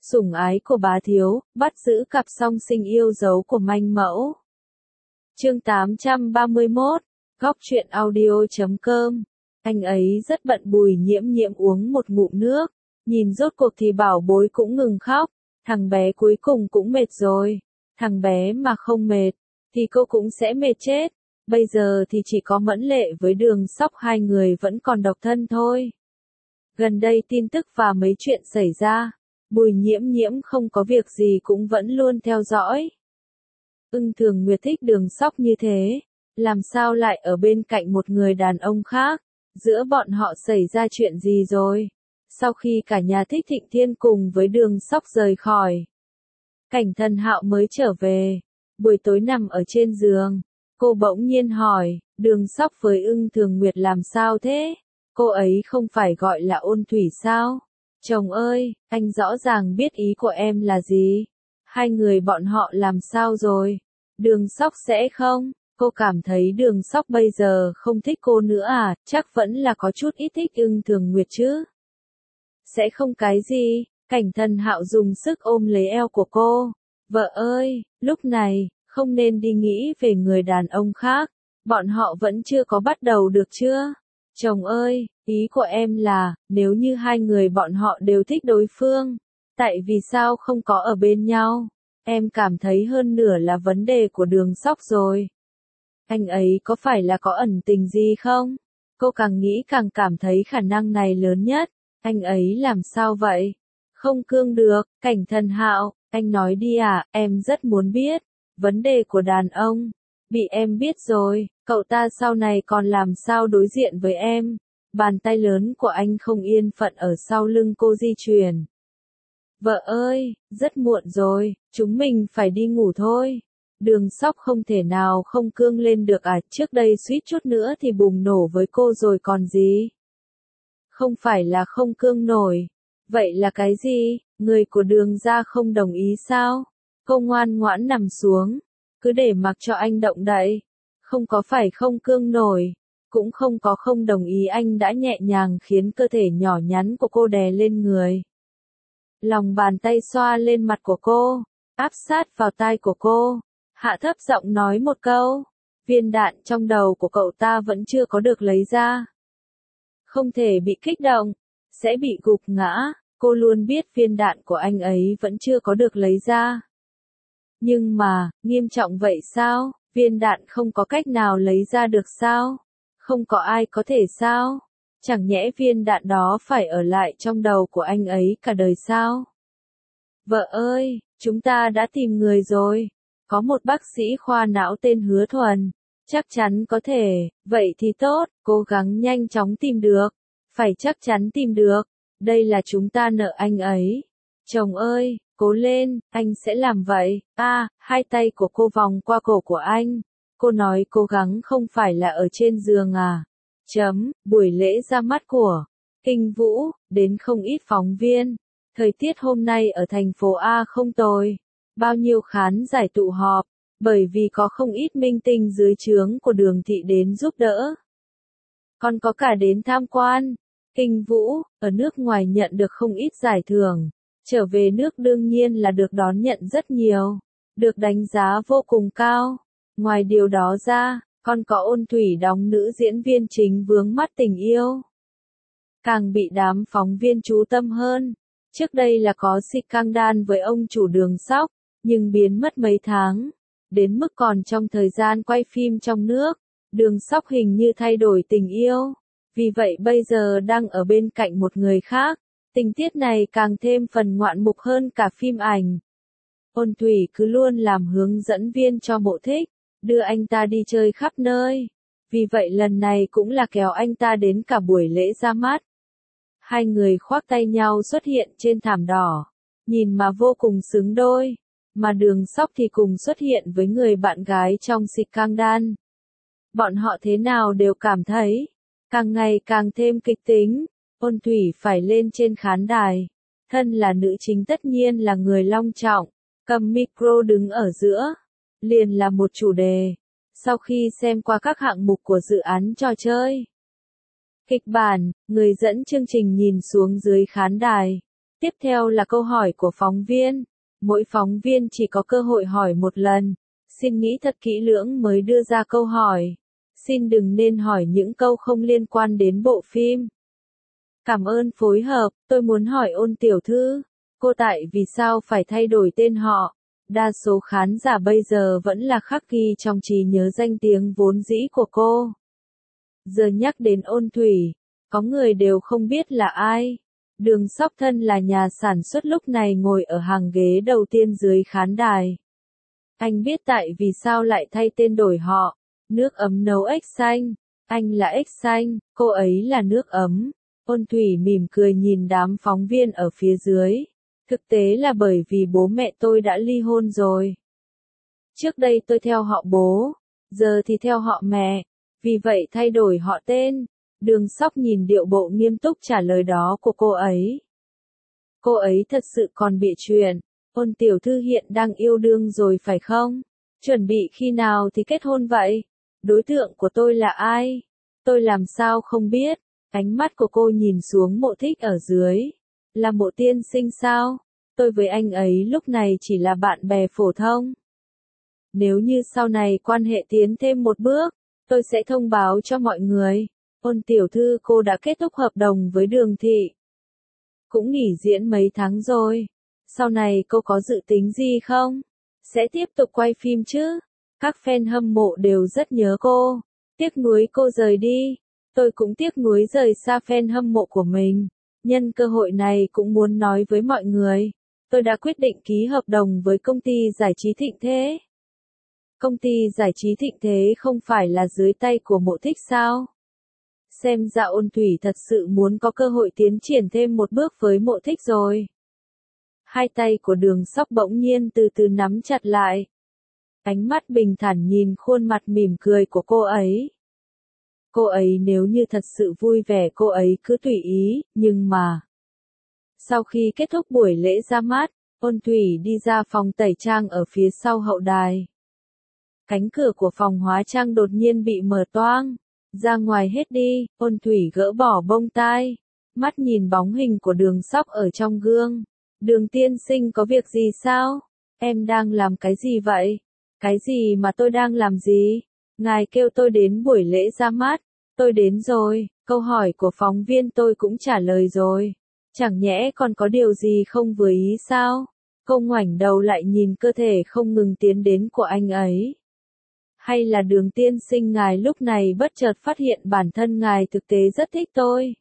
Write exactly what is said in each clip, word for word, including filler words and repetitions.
Sủng ái của bá thiếu, bắt giữ cặp song sinh yêu dấu của manh mẫu. Chương tám trăm ba mươi mốt, góc truyện audio chấm com. Anh ấy rất bận. Bùi Nhiễm Nhiễm uống một ngụm nước, nhìn rốt cuộc thì bảo bối cũng ngừng khóc, thằng bé cuối cùng cũng mệt rồi. Thằng bé mà không mệt, thì cô cũng sẽ mệt chết. Bây giờ thì chỉ có Mẫn Lệ với Đường Sóc hai người vẫn còn độc thân thôi. Gần đây tin tức và mấy chuyện xảy ra, Bùi Nhiễm Nhiễm không có việc gì cũng vẫn luôn theo dõi. Ưng Thường Nguyệt thích Đường Sóc như thế, làm sao lại ở bên cạnh một người đàn ông khác? Giữa bọn họ xảy ra chuyện gì rồi? Sau khi cả nhà Thích Thịnh Thiên cùng với Đường Sóc rời khỏi, Cảnh Thần Hạo mới trở về. Buổi tối nằm ở trên giường, cô bỗng nhiên hỏi, Đường Sóc với Ưng Thường Nguyệt làm sao thế? Cô ấy không phải gọi là Ôn Thủy sao? Chồng ơi, anh rõ ràng biết ý của em là gì. Hai người bọn họ làm sao rồi? Đường Sóc sẽ không? Cô cảm thấy Đường Sóc bây giờ không thích cô nữa à? Chắc vẫn là có chút ít thích Ưng Thường Nguyệt chứ. Sẽ không cái gì. Cảnh Thần Hạo dùng sức ôm lấy eo của cô. Vợ ơi, lúc này, không nên đi nghĩ về người đàn ông khác. Bọn họ vẫn chưa có bắt đầu được chưa? Chồng ơi, ý của em là, nếu như hai người bọn họ đều thích đối phương, tại vì sao không có ở bên nhau? Em cảm thấy hơn nửa là vấn đề của Đường Sóc rồi. Anh ấy có phải là có ẩn tình gì không? Cô càng nghĩ càng cảm thấy khả năng này lớn nhất. Anh ấy làm sao vậy? Không cương được. Cảnh Thần Hạo, anh nói đi à, em rất muốn biết. Vấn đề của đàn ông, bị em biết rồi, cậu ta sau này còn làm sao đối diện với em? Bàn tay lớn của anh không yên phận ở sau lưng cô di chuyển. Vợ ơi, rất muộn rồi, chúng mình phải đi ngủ thôi. Đường Sóc không thể nào không cương lên được à, trước đây suýt chút nữa thì bùng nổ với cô rồi còn gì. Không phải là không cương nổi, vậy là cái gì? Người của Đường gia không đồng ý sao? Cô ngoan ngoãn nằm xuống, cứ để mặc cho anh động đậy. Không có phải không cương nổi, cũng không có không đồng ý. Anh đã nhẹ nhàng khiến cơ thể nhỏ nhắn của cô đè lên người. Lòng bàn tay xoa lên mặt của cô, áp sát vào tai của cô, hạ thấp giọng nói một câu. Viên đạn trong đầu của cậu ta vẫn chưa có được lấy ra. Không thể bị kích động, sẽ bị gục ngã. Cô luôn biết viên đạn của anh ấy vẫn chưa có được lấy ra. Nhưng mà, nghiêm trọng vậy sao? Viên đạn không có cách nào lấy ra được sao? Không có ai có thể sao? Chẳng nhẽ viên đạn đó phải ở lại trong đầu của anh ấy cả đời sao? Vợ ơi, chúng ta đã tìm người rồi. Có một bác sĩ khoa não tên Hứa Thuần. Chắc chắn có thể, vậy thì tốt, cố gắng nhanh chóng tìm được. Phải chắc chắn tìm được. Đây là chúng ta nợ anh ấy. Chồng ơi, cố lên, anh sẽ làm vậy. A, à, hai tay của cô vòng qua cổ của anh. Cô nói cố gắng không phải là ở trên giường à. Chấm, buổi lễ ra mắt của Kinh Vũ, đến không ít phóng viên. Thời tiết hôm nay ở thành phố A không tồi. Bao nhiêu khán giải tụ họp, bởi vì có không ít minh tinh dưới trướng của Đường thị đến giúp đỡ. Còn có cả đến tham quan. Kinh Vũ, ở nước ngoài nhận được không ít giải thưởng. Trở về nước đương nhiên là được đón nhận rất nhiều. Được đánh giá vô cùng cao. Ngoài điều đó ra, còn có Ôn Thủy đóng nữ diễn viên chính vướng mắt tình yêu. Càng bị đám phóng viên chú tâm hơn. Trước đây là có scandal với ông chủ Đường Sóc, nhưng biến mất mấy tháng. Đến mức còn trong thời gian quay phim trong nước, Đường Sóc hình như thay đổi tình yêu. Vì vậy bây giờ đang ở bên cạnh một người khác. Tình tiết này càng thêm phần ngoạn mục hơn cả phim ảnh. Ôn Thủy cứ luôn làm hướng dẫn viên cho Mộ Thích, đưa anh ta đi chơi khắp nơi. Vì vậy lần này cũng là kéo anh ta đến cả buổi lễ ra mắt. Hai người khoác tay nhau xuất hiện trên thảm đỏ, nhìn mà vô cùng xứng đôi. Mà Đường Sóc thì cùng xuất hiện với người bạn gái trong scandal. Bọn họ thế nào đều cảm thấy, càng ngày càng thêm kịch tính. Ôn Thủy phải lên trên khán đài. Thân là nữ chính tất nhiên là người long trọng, cầm micro đứng ở giữa. Liền là một chủ đề. Sau khi xem qua các hạng mục của dự án trò chơi, kịch bản, người dẫn chương trình nhìn xuống dưới khán đài. Tiếp theo là câu hỏi của phóng viên. Mỗi phóng viên chỉ có cơ hội hỏi một lần. Xin nghĩ thật kỹ lưỡng mới đưa ra câu hỏi. Xin đừng nên hỏi những câu không liên quan đến bộ phim. Cảm ơn phối hợp, tôi muốn hỏi Ôn tiểu thư, cô tại vì sao phải thay đổi tên họ? Đa số khán giả bây giờ vẫn là khắc ghi trong trí nhớ danh tiếng vốn dĩ của cô. Giờ nhắc đến Ôn Thủy, có người đều không biết là ai. Đường Sóc thân là nhà sản xuất lúc này ngồi ở hàng ghế đầu tiên dưới khán đài. Anh biết tại vì sao lại thay tên đổi họ. Nước ấm nấu ếch xanh, anh là ếch xanh, cô ấy là nước ấm. Ôn Thủy mỉm cười nhìn đám phóng viên ở phía dưới. Thực tế là bởi vì bố mẹ tôi đã ly hôn rồi. Trước đây tôi theo họ bố, giờ thì theo họ mẹ, vì vậy thay đổi họ tên. Đường Sóc nhìn điệu bộ nghiêm túc trả lời đó của cô ấy. Cô ấy thật sự còn bịa chuyện. Ôn tiểu thư hiện đang yêu đương rồi phải không? Chuẩn bị khi nào thì kết hôn vậy? Đối tượng của tôi là ai? Tôi làm sao không biết? Ánh mắt của cô nhìn xuống Mộ Thích ở dưới. Là Mộ tiên sinh sao? Tôi với anh ấy lúc này chỉ là bạn bè phổ thông. Nếu như sau này quan hệ tiến thêm một bước, tôi sẽ thông báo cho mọi người. Ôn tiểu thư cô đã kết thúc hợp đồng với Đường Thị. Cũng nghỉ diễn mấy tháng rồi. Sau này cô có dự tính gì không? Sẽ tiếp tục quay phim chứ? Các fan hâm mộ đều rất nhớ cô. Tiếc nuối cô rời đi. Tôi cũng tiếc nuối rời xa fan hâm mộ của mình. Nhân cơ hội này cũng muốn nói với mọi người. Tôi đã quyết định ký hợp đồng với công ty giải trí Thịnh Thế. Công ty giải trí Thịnh Thế không phải là dưới tay của Mộ Thích sao? Xem ra Ôn Thủy thật sự muốn có cơ hội tiến triển thêm một bước với Mộ Thích rồi. Hai tay của Đường Sóc bỗng nhiên từ từ nắm chặt lại. Ánh mắt bình thản nhìn khuôn mặt mỉm cười của cô ấy. Cô ấy nếu như thật sự vui vẻ cô ấy cứ tùy ý, nhưng mà... Sau khi kết thúc buổi lễ ra mắt, Ôn Thủy đi ra phòng tẩy trang ở phía sau hậu đài. Cánh cửa của phòng hóa trang đột nhiên bị mở toang. Ra ngoài hết đi, Ôn Thủy gỡ bỏ bông tai. Mắt nhìn bóng hình của Đường Sóc ở trong gương. Đường tiên sinh có việc gì sao? Em đang làm cái gì vậy? Cái gì mà tôi đang làm gì? Ngài kêu tôi đến buổi lễ ra mắt. Tôi đến rồi, câu hỏi của phóng viên tôi cũng trả lời rồi. Chẳng nhẽ còn có điều gì không vừa ý sao? Cô ngoảnh đầu lại nhìn cơ thể không ngừng tiến đến của anh ấy. Hay là Đường tiên sinh ngài lúc này bất chợt phát hiện bản thân ngài thực tế rất thích tôi?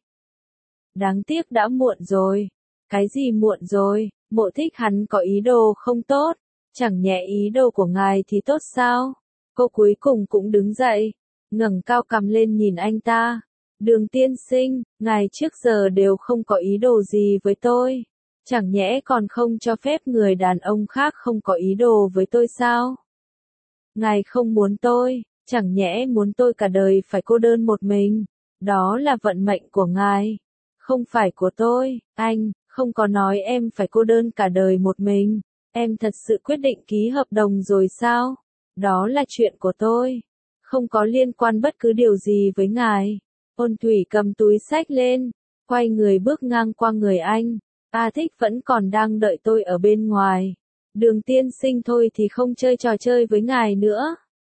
Đáng tiếc đã muộn rồi. Cái gì muộn rồi? Mộ Thích hắn có ý đồ không tốt. Chẳng nhẽ ý đồ của ngài thì tốt sao? Cô cuối cùng cũng đứng dậy, ngẩng cao cằm lên nhìn anh ta. Đường tiên sinh, ngài trước giờ đều không có ý đồ gì với tôi. Chẳng nhẽ còn không cho phép người đàn ông khác không có ý đồ với tôi sao? Ngài không muốn tôi, chẳng nhẽ muốn tôi cả đời phải cô đơn một mình. Đó là vận mệnh của ngài, không phải của tôi. Anh, không có nói em phải cô đơn cả đời một mình. Em thật sự quyết định ký hợp đồng rồi sao? Đó là chuyện của tôi. Không có liên quan bất cứ điều gì với ngài. Ôn Thủy cầm túi xách lên, quay người bước ngang qua người anh. A Thích vẫn còn đang đợi tôi ở bên ngoài. Đường tiên sinh thôi thì không chơi trò chơi với ngài nữa.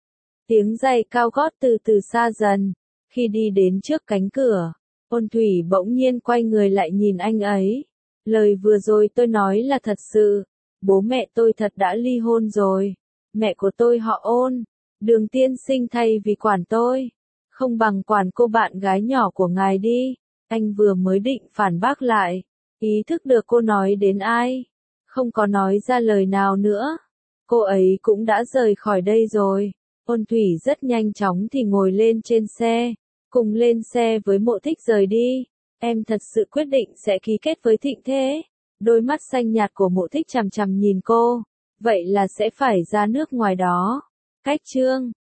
Tiếng giày cao gót từ từ xa dần. Khi đi đến trước cánh cửa, Ôn Thủy bỗng nhiên quay người lại nhìn anh ấy. Lời vừa rồi tôi nói là thật sự. Bố mẹ tôi thật đã ly hôn rồi. Mẹ của tôi họ Ôn. Đường tiên sinh thay vì quản tôi, không bằng quản cô bạn gái nhỏ của ngài đi. Anh vừa mới định phản bác lại. Ý thức được cô nói đến ai. Không có nói ra lời nào nữa. Cô ấy cũng đã rời khỏi đây rồi. Ôn Thủy rất nhanh chóng thì ngồi lên trên xe. Cùng lên xe với Mộ Thích rời đi. Em thật sự quyết định sẽ ký kết với Thịnh Thế. Đôi mắt xanh nhạt của Mộ Thích chằm chằm nhìn cô. Vậy là sẽ phải ra nước ngoài đó. Cách chương